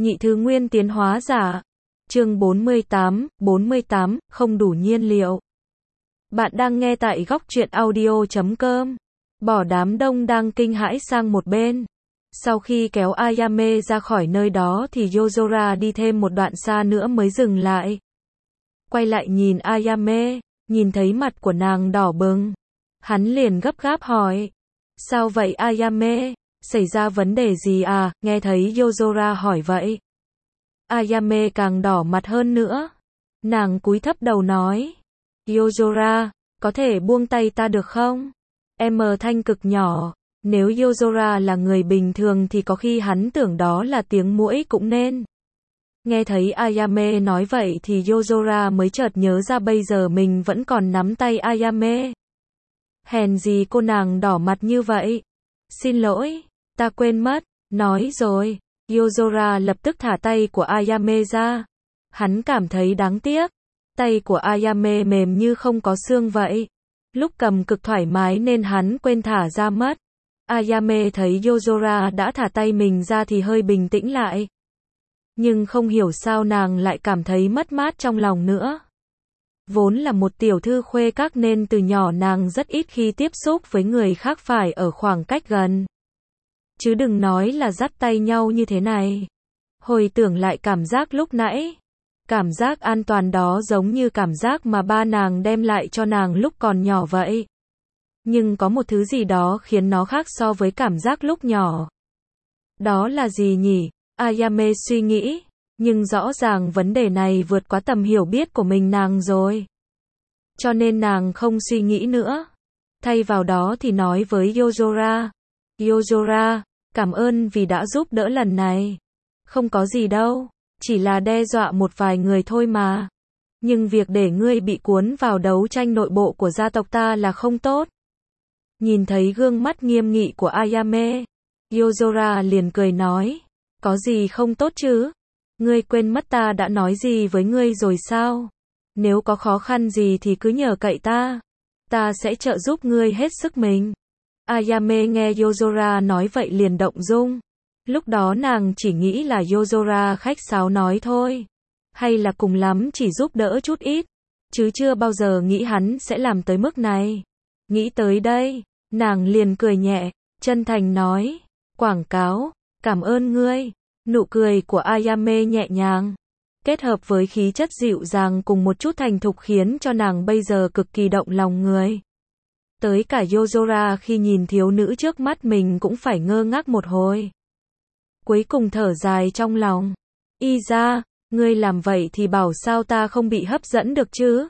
Nhị thứ nguyên tiến hóa giả. Chương 48, không đủ nhiên liệu. Bạn đang nghe tại góc truyện audio.com. Bỏ đám đông đang kinh hãi sang một bên. Sau khi kéo Ayame ra khỏi nơi đó thì Yozora đi thêm một đoạn xa nữa mới dừng lại. Quay lại nhìn Ayame, nhìn thấy mặt của nàng đỏ bừng. Hắn liền gấp gáp hỏi. Sao vậy Ayame? Xảy ra vấn đề gì à? Nghe thấy Yozora hỏi vậy. Ayame càng đỏ mặt hơn nữa. Nàng cúi thấp đầu nói. Yozora, có thể buông tay ta được không? Em thanh cực nhỏ. Nếu Yozora là người bình thường thì có khi hắn tưởng đó là tiếng muỗi cũng nên. Nghe thấy Ayame nói vậy thì Yozora mới chợt nhớ ra bây giờ mình vẫn còn nắm tay Ayame. Hèn gì cô nàng đỏ mặt như vậy? Xin lỗi, ta quên mất. Nói rồi, Yozora lập tức thả tay của Ayame ra. Hắn cảm thấy đáng tiếc. Tay của Ayame mềm như không có xương vậy. Lúc cầm cực thoải mái nên hắn quên thả ra mất. Ayame thấy Yozora đã thả tay mình ra thì hơi bình tĩnh lại. Nhưng không hiểu sao nàng lại cảm thấy mất mát trong lòng nữa. Vốn là một tiểu thư khuê các nên từ nhỏ nàng rất ít khi tiếp xúc với người khác phải ở khoảng cách gần. Chứ đừng nói là dắt tay nhau như thế này. Hồi tưởng lại cảm giác lúc nãy. Cảm giác an toàn đó giống như cảm giác mà ba nàng đem lại cho nàng lúc còn nhỏ vậy. Nhưng có một thứ gì đó khiến nó khác so với cảm giác lúc nhỏ. Đó là gì nhỉ? Ayame suy nghĩ. Nhưng rõ ràng vấn đề này vượt quá tầm hiểu biết của mình nàng rồi. Cho nên nàng không suy nghĩ nữa. Thay vào đó thì nói với Yozora. Yozora, cảm ơn vì đã giúp đỡ lần này. Không có gì đâu. Chỉ là đe dọa một vài người thôi mà. Nhưng việc để ngươi bị cuốn vào đấu tranh nội bộ của gia tộc ta là không tốt. Nhìn thấy gương mắt nghiêm nghị của Ayame, Yozora liền cười nói. Có gì không tốt chứ? Ngươi quên mất ta đã nói gì với ngươi rồi sao? Nếu có khó khăn gì thì cứ nhờ cậy ta. Ta sẽ trợ giúp ngươi hết sức mình. Ayame nghe Yozora nói vậy liền động dung. Lúc đó nàng chỉ nghĩ là Yozora khách sáo nói thôi. Hay là cùng lắm chỉ giúp đỡ chút ít. Chứ chưa bao giờ nghĩ hắn sẽ làm tới mức này. Nghĩ tới đây, nàng liền cười nhẹ, chân thành nói. Quảng cáo, cảm ơn ngươi. Nụ cười của Ayame nhẹ nhàng. Kết hợp với khí chất dịu dàng cùng một chút thành thục khiến cho nàng bây giờ cực kỳ động lòng người. Tới cả Yozora khi nhìn thiếu nữ trước mắt mình cũng phải ngơ ngác một hồi. Cuối cùng thở dài trong lòng. Y ra, ngươi làm vậy thì bảo sao ta không bị hấp dẫn được chứ?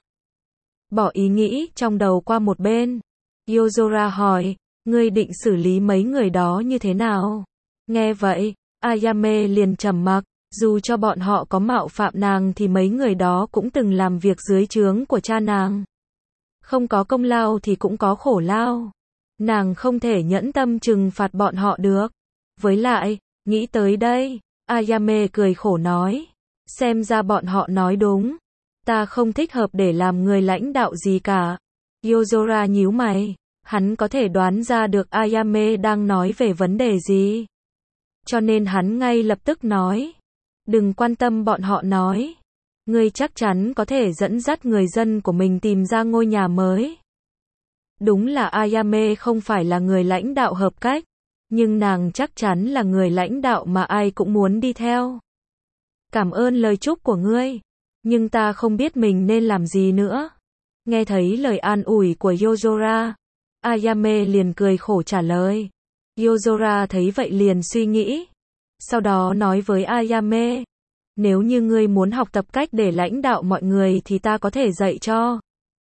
Bỏ ý nghĩ trong đầu qua một bên. Yozora hỏi, ngươi định xử lý mấy người đó như thế nào? Nghe vậy, Ayame liền trầm mặc. Dù cho bọn họ có mạo phạm nàng thì mấy người đó cũng từng làm việc dưới trướng của cha nàng. Không có công lao thì cũng có khổ lao. Nàng không thể nhẫn tâm trừng phạt bọn họ được. Với lại, nghĩ tới đây, Ayame cười khổ nói. Xem ra bọn họ nói đúng. Ta không thích hợp để làm người lãnh đạo gì cả. Yozora nhíu mày. Hắn có thể đoán ra được Ayame đang nói về vấn đề gì. Cho nên hắn ngay lập tức nói. Đừng quan tâm bọn họ nói. Ngươi chắc chắn có thể dẫn dắt người dân của mình tìm ra ngôi nhà mới. Đúng là Ayame không phải là người lãnh đạo hợp cách. Nhưng nàng chắc chắn là người lãnh đạo mà ai cũng muốn đi theo. Cảm ơn lời chúc của ngươi. Nhưng ta không biết mình nên làm gì nữa. Nghe thấy lời an ủi của Yozora. Ayame liền cười khổ trả lời. Yozora thấy vậy liền suy nghĩ. Sau đó nói với Ayame. Nếu như ngươi muốn học tập cách để lãnh đạo mọi người thì ta có thể dạy cho.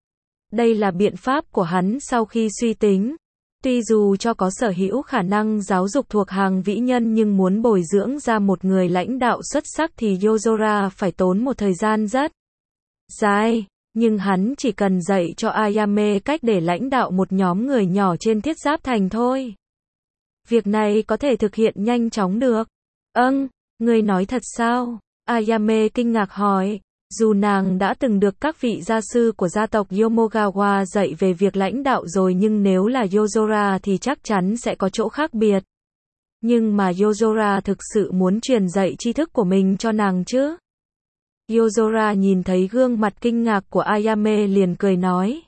Đây là biện pháp của hắn sau khi suy tính. Tuy dù cho có sở hữu khả năng giáo dục thuộc hàng vĩ nhân nhưng muốn bồi dưỡng ra một người lãnh đạo xuất sắc thì Yozora phải tốn một thời gian rất dài. Nhưng hắn chỉ cần dạy cho Ayame cách để lãnh đạo một nhóm người nhỏ trên Thiết Giáp Thành thôi. Việc này có thể thực hiện nhanh chóng được. Ngươi nói thật sao? Ayame kinh ngạc hỏi. Dù nàng đã từng được các vị gia sư của gia tộc Yomogawa dạy về việc lãnh đạo rồi nhưng nếu là Yozora thì chắc chắn sẽ có chỗ khác biệt. Nhưng mà Yozora thực sự muốn truyền dạy tri thức của mình cho nàng chứ? Yozora nhìn thấy gương mặt kinh ngạc của Ayame liền cười nói.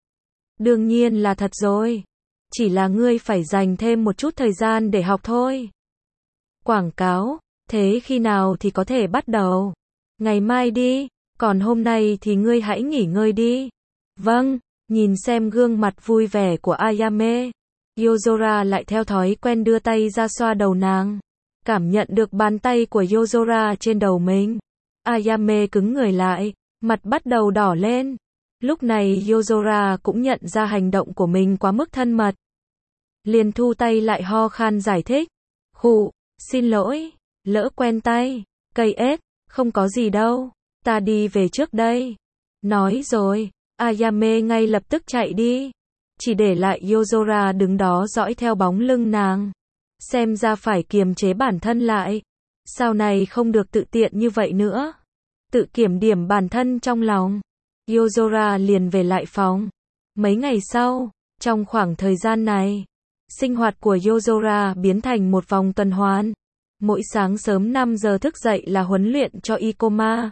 Đương nhiên là thật rồi. Chỉ là ngươi phải dành thêm một chút thời gian để học thôi. Quảng cáo, thế khi nào thì có thể bắt đầu? Ngày mai đi, còn hôm nay thì ngươi hãy nghỉ ngơi đi. Vâng, nhìn xem gương mặt vui vẻ của Ayame, Yozora lại theo thói quen đưa tay ra xoa đầu nàng. Cảm nhận được bàn tay của Yozora trên đầu mình, Ayame cứng người lại, mặt bắt đầu đỏ lên. Lúc này Yozora cũng nhận ra hành động của mình quá mức thân mật. Liền thu tay lại ho khan giải thích. Khụ, xin lỗi, lỡ quen tay, cây ếch, không có gì đâu, ta đi về trước đây. Nói rồi, Ayame ngay lập tức chạy đi. Chỉ để lại Yozora đứng đó dõi theo bóng lưng nàng. Xem ra phải kiềm chế bản thân lại. Sau này không được tự tiện như vậy nữa. Tự kiểm điểm bản thân trong lòng. Yozora liền về lại phòng. Mấy ngày sau, trong khoảng thời gian này, sinh hoạt của Yozora biến thành một vòng tuần hoàn. Mỗi sáng sớm 5 giờ thức dậy là huấn luyện cho Ikoma.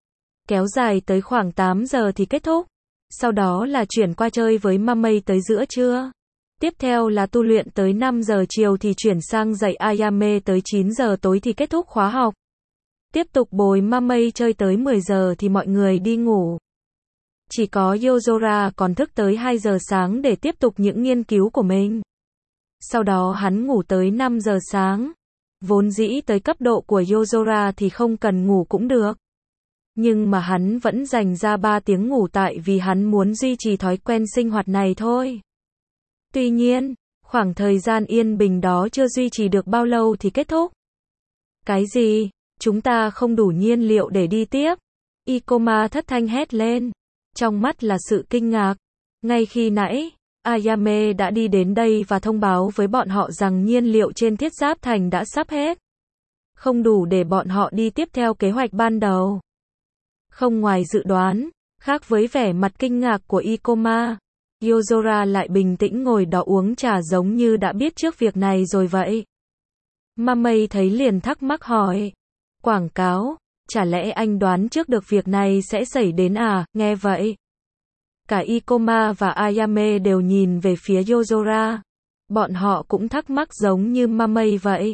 Kéo dài tới khoảng 8 giờ thì kết thúc. Sau đó là chuyển qua chơi với Mamei tới giữa trưa. Tiếp theo là tu luyện tới 5 giờ chiều thì chuyển sang dạy Ayame tới 9 giờ tối thì kết thúc khóa học. Tiếp tục bồi Mamei chơi tới 10 giờ thì mọi người đi ngủ. Chỉ có Yozora còn thức tới 2 giờ sáng để tiếp tục những nghiên cứu của mình. Sau đó hắn ngủ tới 5 giờ sáng. Vốn dĩ tới cấp độ của Yozora thì không cần ngủ cũng được. Nhưng mà hắn vẫn dành ra 3 tiếng ngủ tại vì hắn muốn duy trì thói quen sinh hoạt này thôi. Tuy nhiên, khoảng thời gian yên bình đó chưa duy trì được bao lâu thì kết thúc. Cái gì? Chúng ta không đủ nhiên liệu để đi tiếp. Ikoma thất thanh hét lên. Trong mắt là sự kinh ngạc. Ngay khi nãy, Ayame đã đi đến đây và thông báo với bọn họ rằng nhiên liệu trên Thiết Giáp Thành đã sắp hết. Không đủ để bọn họ đi tiếp theo kế hoạch ban đầu. Không ngoài dự đoán, khác với vẻ mặt kinh ngạc của Ikoma, Yozora lại bình tĩnh ngồi đó uống trà giống như đã biết trước việc này rồi vậy. Mamei thấy liền thắc mắc hỏi. Quảng cáo, chả lẽ anh đoán trước được việc này sẽ xảy đến à? Nghe vậy, cả Ikoma và Ayame đều nhìn về phía Yozora. Bọn họ cũng thắc mắc giống như Mamei vậy.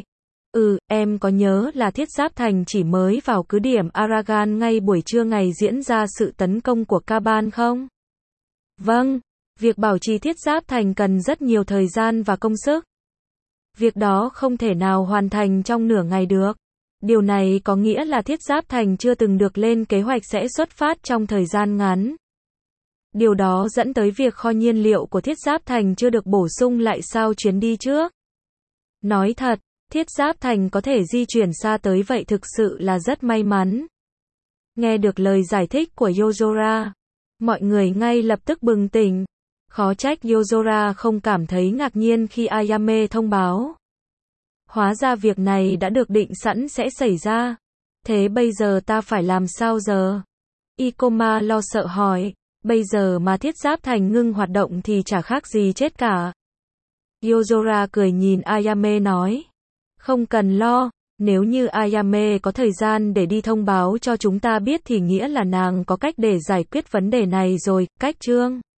Em có nhớ là Thiết Giáp Thành chỉ mới vào cứ điểm Aragan ngay buổi trưa ngày diễn ra sự tấn công của Kaban không? Vâng, việc bảo trì Thiết Giáp Thành cần rất nhiều thời gian và công sức. Việc đó không thể nào hoàn thành trong nửa ngày được. Điều này có nghĩa là Thiết Giáp Thành chưa từng được lên kế hoạch sẽ xuất phát trong thời gian ngắn. Điều đó dẫn tới việc kho nhiên liệu của Thiết Giáp Thành chưa được bổ sung lại sau chuyến đi trước. Nói thật, Thiết Giáp Thành có thể di chuyển xa tới vậy thực sự là rất may mắn. Nghe được lời giải thích của Yozora, mọi người ngay lập tức bừng tỉnh. Khó trách Yozora không cảm thấy ngạc nhiên khi Ayame thông báo. Hóa ra việc này đã được định sẵn sẽ xảy ra. Thế bây giờ ta phải làm sao giờ? Ikoma lo sợ hỏi. Bây giờ mà Thiết Giáp Thành ngưng hoạt động thì chả khác gì chết cả. Yozora cười nhìn Ayame nói. Không cần lo, nếu như Ayame có thời gian để đi thông báo cho chúng ta biết thì nghĩa là nàng có cách để giải quyết vấn đề này rồi. Cách chương